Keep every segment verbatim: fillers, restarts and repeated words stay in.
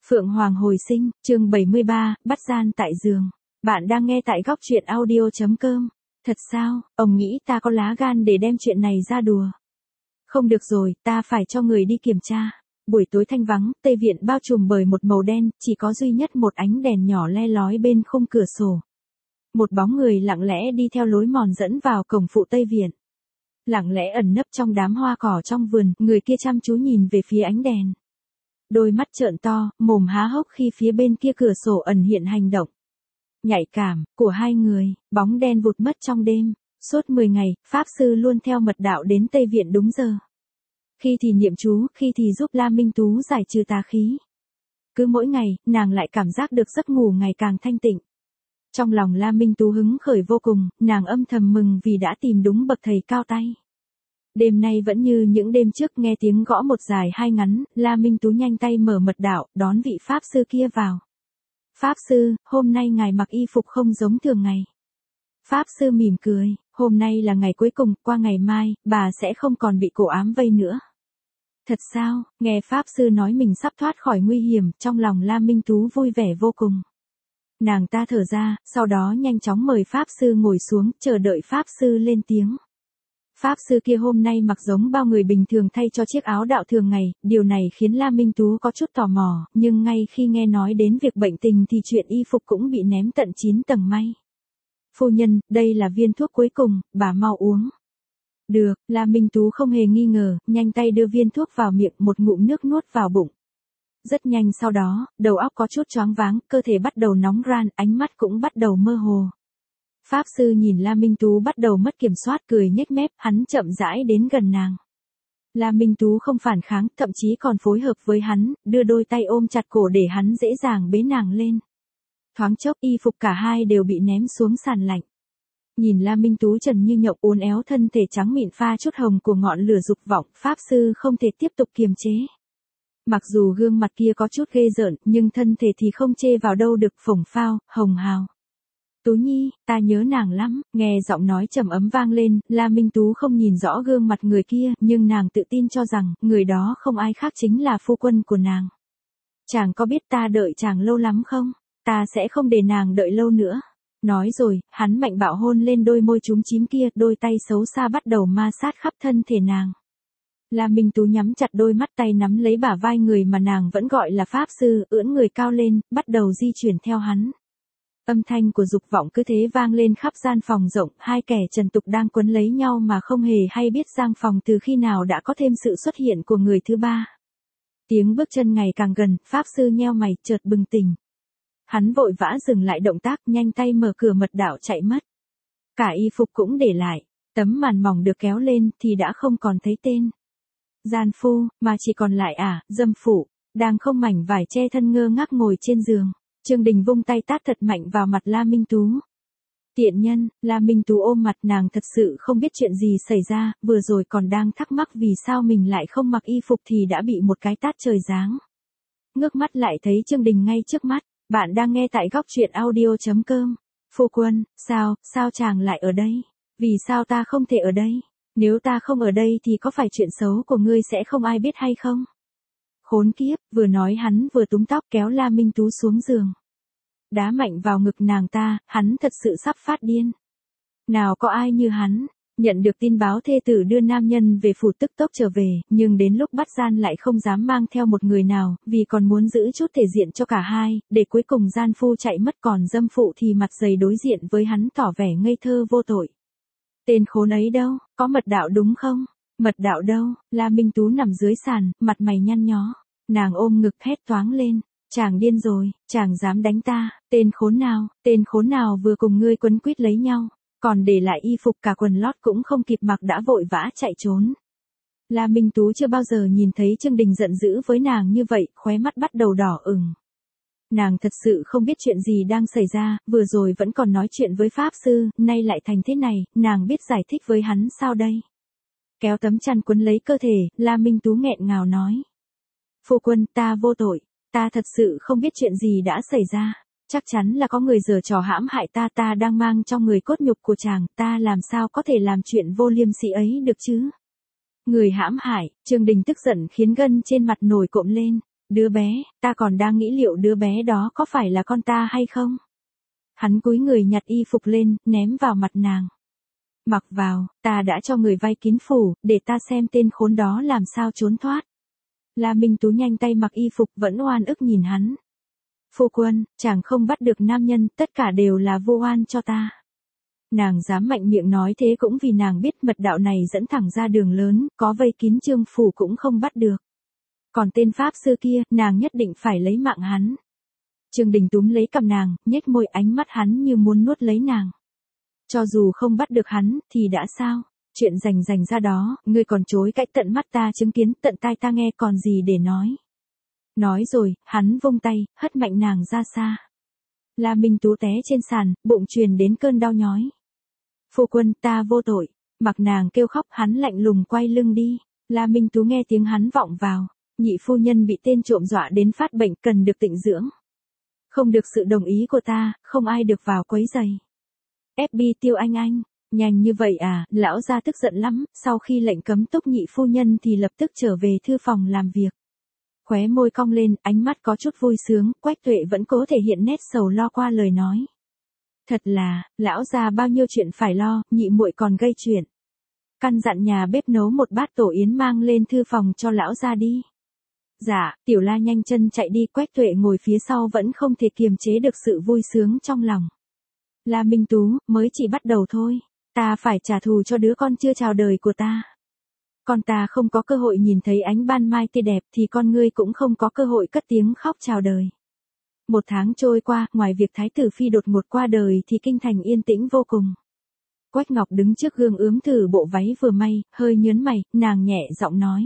Phượng Hoàng hồi sinh, chương bảy mươi ba, bắt gian tại giường. Bạn đang nghe tại góc truyện audio chấm com. Thật sao, ông nghĩ ta có lá gan để đem chuyện này ra đùa? Không được rồi, ta phải cho người đi kiểm tra. Buổi tối thanh vắng, Tây Viện bao trùm bởi một màu đen, chỉ có duy nhất một ánh đèn nhỏ le lói bên khung cửa sổ. Một bóng người lặng lẽ đi theo lối mòn dẫn vào cổng phụ Tây Viện. Lặng lẽ ẩn nấp trong đám hoa cỏ trong vườn, người kia chăm chú nhìn về phía ánh đèn. Đôi mắt trợn to, mồm há hốc khi phía bên kia cửa sổ ẩn hiện hành động nhạy cảm của hai người, bóng đen vụt mất trong đêm. Suốt mười ngày, Pháp Sư luôn theo mật đạo đến Tây Viện đúng giờ. Khi thì niệm chú, khi thì giúp La Minh Tú giải trừ tà khí. Cứ mỗi ngày, nàng lại cảm giác được giấc ngủ ngày càng thanh tịnh. Trong lòng La Minh Tú hứng khởi vô cùng, nàng âm thầm mừng vì đã tìm đúng bậc thầy cao tay. Đêm nay vẫn như những đêm trước, nghe tiếng gõ một dài hai ngắn, La Minh Tú nhanh tay mở mật đạo, đón vị Pháp Sư kia vào. Pháp Sư, hôm nay ngài mặc y phục không giống thường ngày. Pháp Sư mỉm cười, hôm nay là ngày cuối cùng, qua ngày mai, bà sẽ không còn bị cổ ám vây nữa. Thật sao, nghe Pháp Sư nói mình sắp thoát khỏi nguy hiểm, trong lòng La Minh Tú vui vẻ vô cùng. Nàng ta thở ra, sau đó nhanh chóng mời Pháp Sư ngồi xuống, chờ đợi Pháp Sư lên tiếng. Pháp Sư kia hôm nay mặc giống bao người bình thường thay cho chiếc áo đạo thường ngày, điều này khiến La Minh Tú có chút tò mò, nhưng ngay khi nghe nói đến việc bệnh tình thì chuyện y phục cũng bị ném tận chín tầng mây. Phu nhân, đây là viên thuốc cuối cùng, bà mau uống. Được, La Minh Tú không hề nghi ngờ, nhanh tay đưa viên thuốc vào miệng, một ngụm nước nuốt vào bụng. Rất nhanh sau đó, đầu óc có chút choáng váng, cơ thể bắt đầu nóng ran, ánh mắt cũng bắt đầu mơ hồ. Pháp Sư nhìn La Minh Tú bắt đầu mất kiểm soát, cười nhếch mép, hắn chậm rãi đến gần nàng. La Minh Tú không phản kháng, thậm chí còn phối hợp với hắn, đưa đôi tay ôm chặt cổ để hắn dễ dàng bế nàng lên. Thoáng chốc, y phục cả hai đều bị ném xuống sàn lạnh. Nhìn La Minh Tú trần như nhộng, uốn éo thân thể trắng mịn pha chút hồng của ngọn lửa dục vọng, Pháp Sư không thể tiếp tục kiềm chế. Mặc dù gương mặt kia có chút ghê rợn, nhưng thân thể thì không chê vào đâu được, phồng phao, hồng hào. Tú Nhi, ta nhớ nàng lắm, nghe giọng nói trầm ấm vang lên, La Minh Tú không nhìn rõ gương mặt người kia, nhưng nàng tự tin cho rằng, người đó không ai khác chính là phu quân của nàng. Chàng có biết ta đợi chàng lâu lắm không? Ta sẽ không để nàng đợi lâu nữa. Nói rồi, hắn mạnh bạo hôn lên đôi môi chúm chím kia, đôi tay xấu xa bắt đầu ma sát khắp thân thể nàng. La Minh Tú nhắm chặt đôi mắt, tay nắm lấy bả vai người mà nàng vẫn gọi là Pháp Sư, ưỡn người cao lên, bắt đầu di chuyển theo hắn. Âm thanh của dục vọng cứ thế vang lên khắp gian phòng rộng, hai kẻ trần tục đang quấn lấy nhau mà không hề hay biết gian phòng từ khi nào đã có thêm sự xuất hiện của người thứ ba. Tiếng bước chân ngày càng gần, Pháp Sư nheo mày, chợt bừng tỉnh. Hắn vội vã dừng lại động tác, nhanh tay mở cửa mật đạo chạy mất. Cả y phục cũng để lại, tấm màn mỏng được kéo lên thì đã không còn thấy tên gian phu, mà chỉ còn lại ả, dâm phụ, đang không mảnh vải che thân ngơ ngác ngồi trên giường. Trương Đình vung tay tát thật mạnh vào mặt La Minh Tú. Tiện nhân, La Minh Tú ôm mặt, nàng thật sự không biết chuyện gì xảy ra, vừa rồi còn đang thắc mắc vì sao mình lại không mặc y phục thì đã bị một cái tát trời giáng. Ngước mắt lại thấy Trương Đình ngay trước mắt, bạn đang nghe tại góc truyện audio chấm com. Phu quân, sao, sao chàng lại ở đây? Vì sao ta không thể ở đây? Nếu ta không ở đây thì có phải chuyện xấu của ngươi sẽ không ai biết hay không? Khốn kiếp, vừa nói hắn vừa túm tóc kéo La Minh Tú xuống giường. Đá mạnh vào ngực nàng ta, hắn thật sự sắp phát điên. Nào có ai như hắn, nhận được tin báo thê tử đưa nam nhân về phủ tức tốc trở về, nhưng đến lúc bắt gian lại không dám mang theo một người nào, vì còn muốn giữ chút thể diện cho cả hai, để cuối cùng gian phu chạy mất còn dâm phụ thì mặt dày đối diện với hắn tỏ vẻ ngây thơ vô tội. Tên khốn ấy đâu, có mật đạo đúng không? Mật đạo đâu? La Minh Tú nằm dưới sàn, mặt mày nhăn nhó. Nàng ôm ngực hét toáng lên. Chàng điên rồi, chàng dám đánh ta, tên khốn nào, tên khốn nào vừa cùng ngươi quấn quýt lấy nhau, còn để lại y phục cả quần lót cũng không kịp mặc đã vội vã chạy trốn. La Minh Tú chưa bao giờ nhìn thấy Trương Đình giận dữ với nàng như vậy, khóe mắt bắt đầu đỏ ửng. Nàng thật sự không biết chuyện gì đang xảy ra, vừa rồi vẫn còn nói chuyện với Pháp Sư, nay lại thành thế này, nàng biết giải thích với hắn sao đây? Kéo tấm chăn quấn lấy cơ thể, La Minh Tú nghẹn ngào nói. Phu quân, ta vô tội, ta thật sự không biết chuyện gì đã xảy ra, chắc chắn là có người giở trò hãm hại ta, ta đang mang trong người cốt nhục của chàng, ta làm sao có thể làm chuyện vô liêm sỉ ấy được chứ? Người hãm hại, Trương Đình tức giận khiến gân trên mặt nổi cộm lên. Đứa bé, ta còn đang nghĩ liệu đứa bé đó có phải là con ta hay không? Hắn cúi người nhặt y phục lên, ném vào mặt nàng. Mặc vào, ta đã cho người vay kín phủ, để ta xem tên khốn đó làm sao trốn thoát. La Minh Tú nhanh tay mặc y phục vẫn oan ức nhìn hắn. Phu quân, chàng không bắt được nam nhân, tất cả đều là vô oan cho ta. Nàng dám mạnh miệng nói thế cũng vì nàng biết mật đạo này dẫn thẳng ra đường lớn, có vây kín Trương phủ cũng không bắt được. Còn tên pháp sư kia, nàng nhất định phải lấy mạng hắn. Trương Đình túm lấy cằm nàng, nhếch môi, ánh mắt hắn như muốn nuốt lấy nàng. Cho dù không bắt được hắn, thì đã sao? Chuyện rành rành ra đó, ngươi còn chối cãi, tận mắt ta chứng kiến, tận tai ta nghe, còn gì để nói. Nói rồi, hắn vung tay, hất mạnh nàng ra xa. La Minh Tú té trên sàn, bụng truyền đến cơn đau nhói. Phu quân, ta vô tội. Mặc nàng kêu khóc, hắn lạnh lùng quay lưng đi. La Minh Tú nghe tiếng hắn vọng vào. Nhị phu nhân bị tên trộm dọa đến phát bệnh, cần được tịnh dưỡng. Không được sự đồng ý của ta, không ai được vào quấy rầy. ép bê Tiêu Anh Anh, nhanh như vậy à? Lão gia tức giận lắm, sau khi lệnh cấm túc nhị phu nhân thì lập tức trở về thư phòng làm việc. Khóe môi cong lên, ánh mắt có chút vui sướng, Quách Tuệ vẫn cố thể hiện nét sầu lo qua lời nói. Thật là, lão gia bao nhiêu chuyện phải lo, nhị muội còn gây chuyện. Căn dặn nhà bếp nấu một bát tổ yến mang lên thư phòng cho lão gia đi. Dạ, Tiểu La nhanh chân chạy đi, Quách Tuệ ngồi phía sau vẫn không thể kiềm chế được sự vui sướng trong lòng. La Minh Tú, mới chỉ bắt đầu thôi, ta phải trả thù cho đứa con chưa chào đời của ta. Con ta không có cơ hội nhìn thấy ánh ban mai tươi đẹp thì con ngươi cũng không có cơ hội cất tiếng khóc chào đời. Một tháng trôi qua, ngoài việc Thái tử Phi đột ngột qua đời thì kinh thành yên tĩnh vô cùng. Quách Ngọc đứng trước gương ướm thử bộ váy vừa may, hơi nhớn mày, nàng nhẹ giọng nói.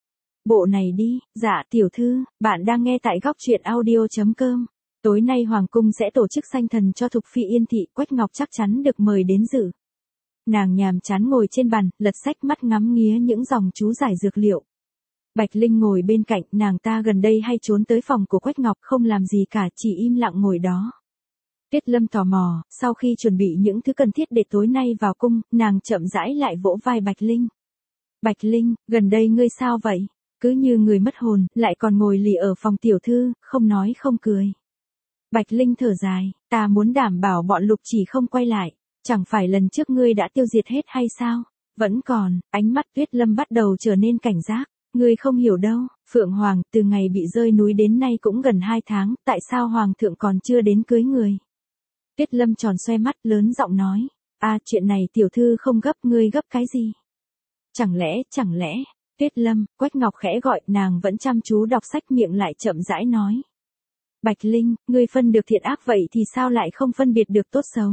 Bộ này đi. Dạ tiểu thư, bạn đang nghe tại góc truyện audio chấm com. Tối nay Hoàng cung sẽ tổ chức sanh thần cho Thục Phi Yên Thị, Quách Ngọc chắc chắn được mời đến dự. Nàng nhàm chán ngồi trên bàn, lật sách, mắt ngắm nghía những dòng chú giải dược liệu. Bạch Linh ngồi bên cạnh, nàng ta gần đây hay trốn tới phòng của Quách Ngọc, không làm gì cả, chỉ im lặng ngồi đó. Tuyết Lâm tò mò, sau khi chuẩn bị những thứ cần thiết để tối nay vào cung, nàng chậm rãi lại vỗ vai Bạch Linh. Bạch Linh, gần đây ngươi sao vậy? Cứ như người mất hồn, lại còn ngồi lì ở phòng tiểu thư, không nói không cười. Bạch Linh thở dài, ta muốn đảm bảo bọn Lục Chỉ không quay lại, chẳng phải lần trước ngươi đã tiêu diệt hết hay sao? Vẫn còn, ánh mắt Tuyết Lâm bắt đầu trở nên cảnh giác, ngươi không hiểu đâu, Phượng Hoàng, từ ngày bị rơi núi đến nay cũng gần hai tháng, tại sao Hoàng thượng còn chưa đến cưới người? Tuyết Lâm tròn xoe mắt, lớn giọng nói, à chuyện này tiểu thư không gấp, ngươi gấp cái gì? Chẳng lẽ, chẳng lẽ, Tuyết Lâm, Quách Ngọc khẽ gọi, nàng vẫn chăm chú đọc sách, miệng lại chậm rãi nói. Bạch Linh, ngươi phân được thiện ác vậy thì sao lại không phân biệt được tốt xấu?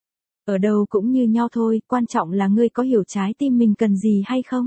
Ở đâu cũng như nhau thôi, quan trọng là ngươi có hiểu trái tim mình cần gì hay không?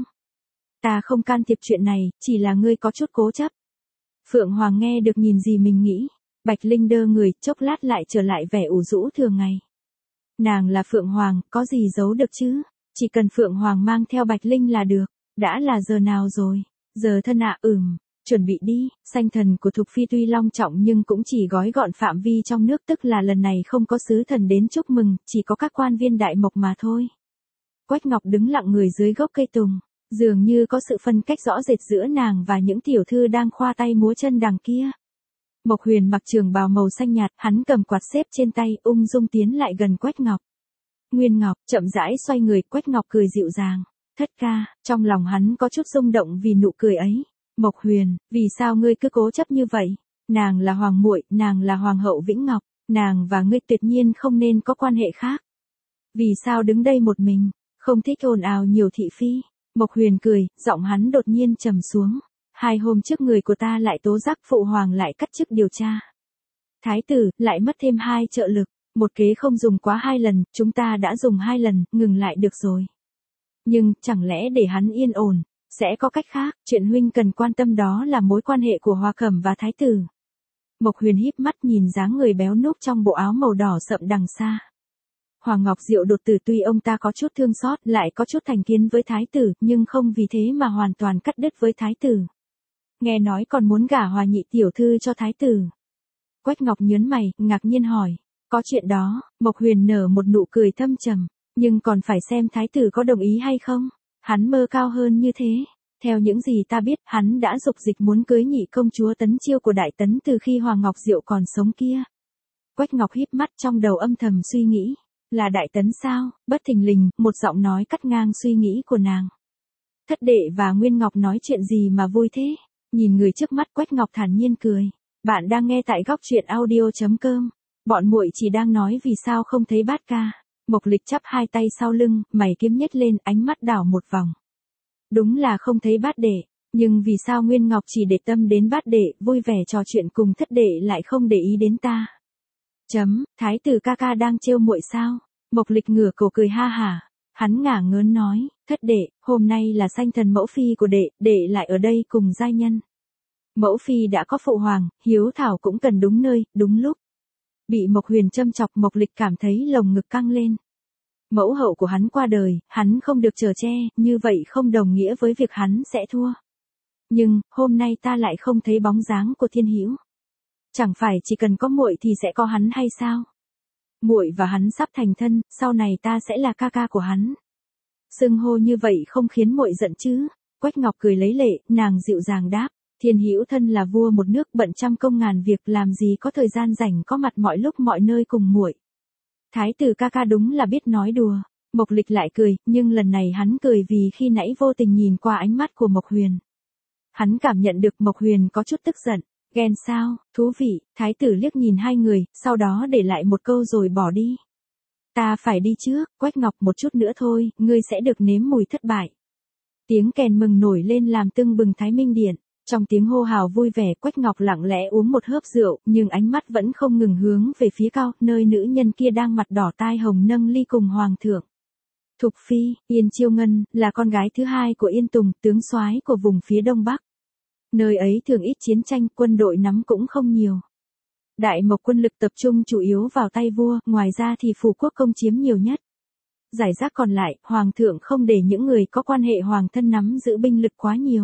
Ta không can thiệp chuyện này, chỉ là ngươi có chút cố chấp. Phượng Hoàng nghe được nhìn gì mình nghĩ. Bạch Linh đơ người, chốc lát lại trở lại vẻ ủ rũ thường ngày. Nàng là Phượng Hoàng, có gì giấu được chứ? Chỉ cần Phượng Hoàng mang theo Bạch Linh là được. Đã là giờ nào rồi? Giờ thân ạ, à, ừm, chuẩn bị đi. Sanh thần của Thục Phi tuy long trọng nhưng cũng chỉ gói gọn phạm vi trong nước, tức là lần này không có sứ thần đến chúc mừng, chỉ có các quan viên đại mộc mà thôi. Quách Ngọc đứng lặng người dưới gốc cây tùng, dường như có sự phân cách rõ rệt giữa nàng và những tiểu thư đang khoa tay múa chân đằng kia. Mộc Huyền mặc trường bào màu xanh nhạt, hắn cầm quạt xếp trên tay, ung dung tiến lại gần Quách Ngọc. Nguyên Ngọc, chậm rãi xoay người, Quách Ngọc cười dịu dàng. Thất ca, trong lòng hắn có chút rung động vì nụ cười ấy. Mộc Huyền, vì sao ngươi cứ cố chấp như vậy? Nàng là hoàng muội, nàng là hoàng hậu Vĩnh Ngọc, nàng và ngươi tuyệt nhiên không nên có quan hệ khác. Vì sao đứng đây một mình, không thích ồn ào nhiều thị phi? Mộc Huyền cười, giọng hắn đột nhiên trầm xuống. Hai hôm trước người của ta lại tố giác phụ hoàng lại cắt chức điều tra. Thái tử, lại mất thêm hai trợ lực, một kế không dùng quá hai lần, chúng ta đã dùng hai lần, ngừng lại được rồi. Nhưng, chẳng lẽ để hắn yên ổn, sẽ có cách khác, chuyện huynh cần quan tâm đó là mối quan hệ của Hoa Cẩm và Thái tử. Mộc Huyền híp mắt nhìn dáng người béo núc trong bộ áo màu đỏ sậm đằng xa. Hoàng Ngọc Diệu đột tử, tuy ông ta có chút thương xót, lại có chút thành kiến với Thái tử, nhưng không vì thế mà hoàn toàn cắt đứt với Thái tử. Nghe nói còn muốn gả Hòa nhị tiểu thư cho Thái tử. Quách Ngọc nhớn mày, ngạc nhiên hỏi, có chuyện đó? Mộc Huyền nở một nụ cười thâm trầm. Nhưng còn phải xem Thái tử có đồng ý hay không. Hắn mơ cao hơn như thế. Theo những gì ta biết, hắn đã dục dịch muốn cưới nhị công chúa Tấn Chiêu của Đại Tấn từ khi Hoàng Ngọc Diệu còn sống kia. Quách Ngọc híp mắt trong đầu âm thầm suy nghĩ. Là Đại Tấn sao? Bất thình lình, một giọng nói cắt ngang suy nghĩ của nàng. Thất đệ và Nguyên Ngọc nói chuyện gì mà vui thế? Nhìn người trước mắt, Quách Ngọc thản nhiên cười. Bạn đang nghe tại góc truyện audio chấm com. Bọn muội chỉ đang nói vì sao không thấy Bát ca. Mộc Lịch chắp hai tay sau lưng, mày kiếm nhếch lên, ánh mắt đảo một vòng. Đúng là không thấy Bát đệ, nhưng vì sao Nguyên Ngọc chỉ để tâm đến Bát đệ, vui vẻ trò chuyện cùng thất đệ lại không để ý đến ta? Chấm, thái tử ca ca đang trêu muội sao? Mộc Lịch ngửa cổ cười ha hả. Hắn ngả ngớn nói, thất đệ, hôm nay là sanh thần mẫu phi của đệ, đệ lại ở đây cùng giai nhân. Mẫu phi đã có phụ hoàng, hiếu thảo cũng cần đúng nơi, đúng lúc. Bị Mộc Huyền châm chọc, Mộc Lịch cảm thấy lồng ngực căng lên. Mẫu hậu của hắn qua đời, hắn không được chở che, như vậy không đồng nghĩa với việc hắn sẽ thua. Nhưng, hôm nay ta lại không thấy bóng dáng của Thiên Hữu. Chẳng phải chỉ cần có muội thì sẽ có hắn hay sao? Muội và hắn sắp thành thân, sau này ta sẽ là ca ca của hắn. Xưng hô như vậy không khiến muội giận chứ? Quách Ngọc cười lấy lệ, nàng dịu dàng đáp. Thiên Hữu thân là vua một nước, bận trăm công ngàn việc, làm gì có thời gian rảnh có mặt mọi lúc mọi nơi cùng muội. Thái tử ca ca đúng là biết nói đùa. Mộc Lịch lại cười, nhưng lần này hắn cười vì khi nãy vô tình nhìn qua ánh mắt của Mộc Huyền. Hắn cảm nhận được Mộc Huyền có chút tức giận. Ghen sao? Thú vị. Thái tử liếc nhìn hai người, sau đó để lại một câu rồi bỏ đi. Ta phải đi trước. Quách Ngọc, một chút nữa thôi, ngươi sẽ được nếm mùi thất bại. Tiếng kèn mừng nổi lên làm tưng bừng Thái Minh Điện. Trong tiếng hô hào vui vẻ, Quách Ngọc lặng lẽ uống một hớp rượu, nhưng ánh mắt vẫn không ngừng hướng về phía cao, nơi nữ nhân kia đang mặt đỏ tai hồng nâng ly cùng hoàng thượng. Thục Phi, Yên Chiêu Ngân, là con gái thứ hai của Yên Tùng, tướng soái của vùng phía Đông Bắc. Nơi ấy thường ít chiến tranh, quân đội nắm cũng không nhiều. Đại Mộc quân lực tập trung chủ yếu vào tay vua, ngoài ra thì phủ quốc công chiếm nhiều nhất. Giải rác còn lại, hoàng thượng không để những người có quan hệ hoàng thân nắm giữ binh lực quá nhiều.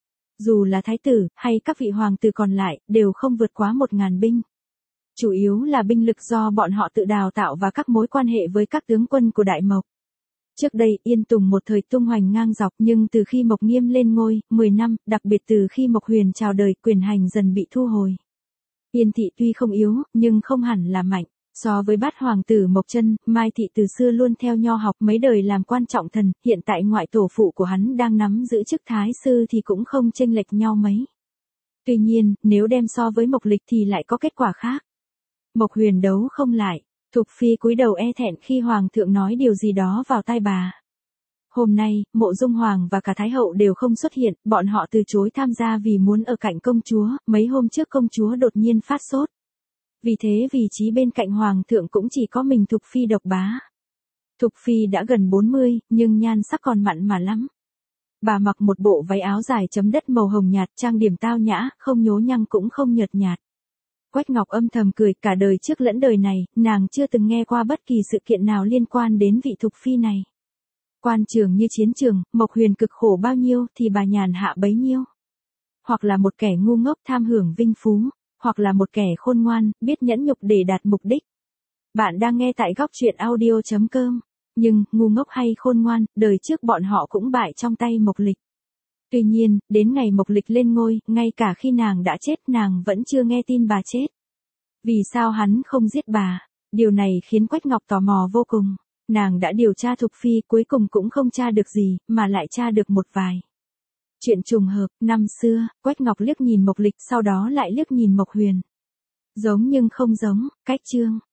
Dù là thái tử, hay các vị hoàng tử còn lại, đều không vượt quá một ngàn binh. Chủ yếu là binh lực do bọn họ tự đào tạo và các mối quan hệ với các tướng quân của Đại Mộc. Trước đây, Yên Tùng một thời tung hoành ngang dọc, nhưng từ khi Mộc Nghiêm lên ngôi, mười năm, đặc biệt từ khi Mộc Huyền chào đời, quyền hành dần bị thu hồi. Yên thị tuy không yếu, nhưng không hẳn là mạnh. So với bát hoàng tử Mộc Chân, Mai thị từ xưa luôn theo nho học, mấy đời làm quan trọng thần, hiện tại ngoại tổ phụ của hắn đang nắm giữ chức thái sư thì cũng không chênh lệch nhau mấy. Tuy nhiên, nếu đem so với Mộc Lịch thì lại có kết quả khác. Mộc Huyền đấu không lại. Thục Phi cúi đầu e thẹn khi hoàng thượng nói điều gì đó vào tai bà. Hôm nay, Mộ Dung Hoàng và cả Thái hậu đều không xuất hiện, bọn họ từ chối tham gia vì muốn ở cạnh công chúa, mấy hôm trước công chúa đột nhiên phát sốt. Vì thế vị trí bên cạnh hoàng thượng cũng chỉ có mình Thục Phi độc bá. Thục Phi đã gần bốn mươi, nhưng nhan sắc còn mặn mà lắm. Bà mặc một bộ váy áo dài chấm đất màu hồng nhạt, trang điểm tao nhã, không nhố nhăng cũng không nhợt nhạt. Quách Ngọc âm thầm cười, cả đời trước lẫn đời này, nàng chưa từng nghe qua bất kỳ sự kiện nào liên quan đến vị Thục Phi này. Quan trường như chiến trường, Mộc Huyền cực khổ bao nhiêu thì bà nhàn hạ bấy nhiêu. Hoặc là một kẻ ngu ngốc tham hưởng vinh phú, hoặc là một kẻ khôn ngoan, biết nhẫn nhục để đạt mục đích. Bạn đang nghe tại góc truyện audio chấm com. Nhưng, ngu ngốc hay khôn ngoan, đời trước bọn họ cũng bại trong tay Mộc Lịch. Tuy nhiên, đến ngày Mộc Lịch lên ngôi, ngay cả khi nàng đã chết nàng vẫn chưa nghe tin bà chết. Vì sao hắn không giết bà? Điều này khiến Quách Ngọc tò mò vô cùng. Nàng đã điều tra Thục Phi, cuối cùng cũng không tra được gì, mà lại tra được một vài. Chuyện trùng hợp, năm xưa, Quách Ngọc liếc nhìn Mộc Lịch, sau đó lại liếc nhìn Mộc Huyền. Giống nhưng không giống, cách chương.